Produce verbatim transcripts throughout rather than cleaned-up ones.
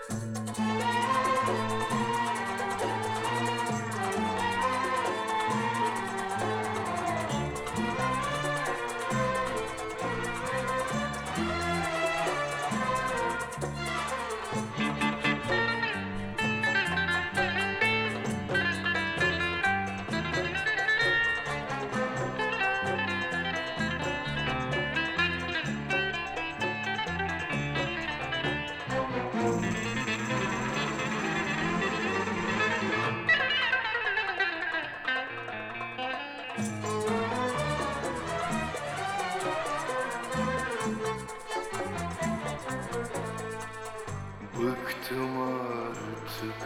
Bıktım artık,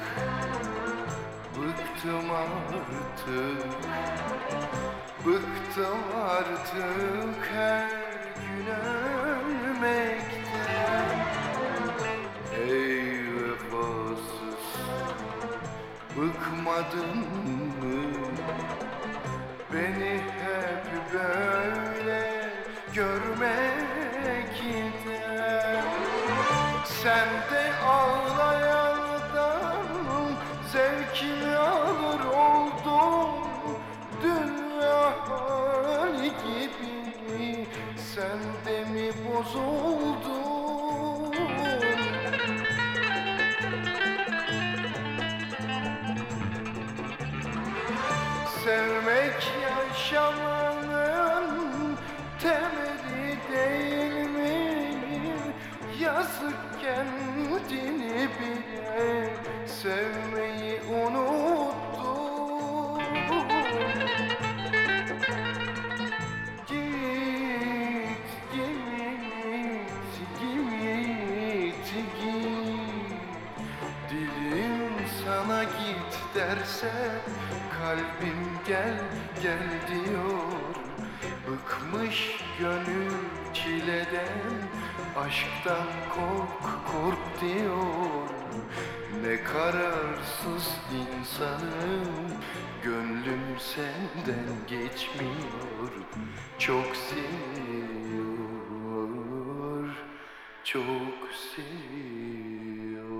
bıktım artık, bıktım artık her gün ölmekten. Ey vefasız, bıkmadın mı beni hep böyle görmekten? Sen de ağlayandan zevkini alır oldun, dünya hali gibi sen de mi bozuldun? Sevmek yaşamanın temeli değil mi? Yazık kendini bile sevmeyi unuttun. Git, git, git, git. Dilim sana git derse kalbim gel, gel diyor. Bıkmış gönül çileden, aşktan kork, kork diyor. Ne kararsız insanım, gönlüm senden geçmiyor. Çok seviyor, çok seviyor.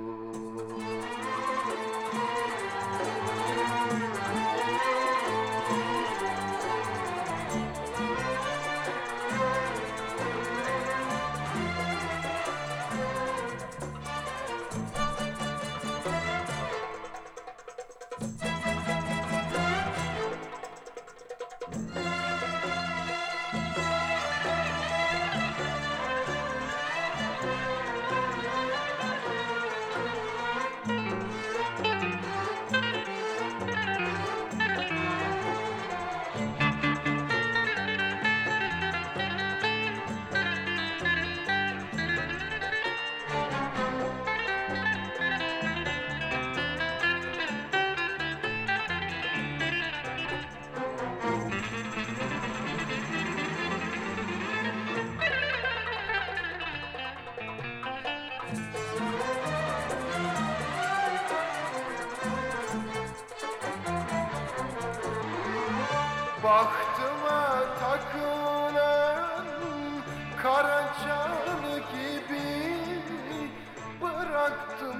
Bahtıma takılan karacanı gibi bıraktım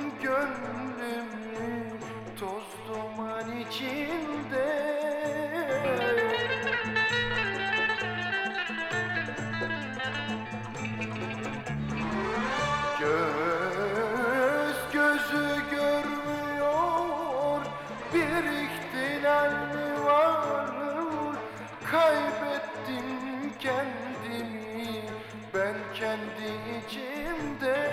gönlümü toz duman içinde. Göz gözü görmüyor, bir ihtilal mi var? Kaybettim kendimi ben kendi içimde.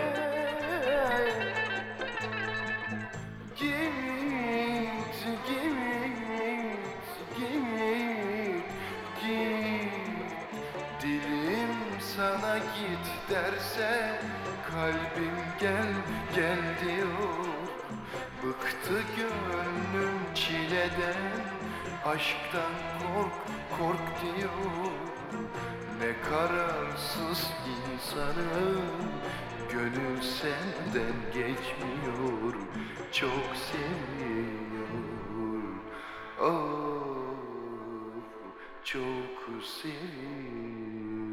Git, git, git, git. Dilim sana git derse kalbim gel, gel diyor. Bıktı gönlüm çileden, aşktan kork, kork diyor. Ne kararsız insanım, gönül senden geçmiyor. Çok seviyor, oh, çok seviyor.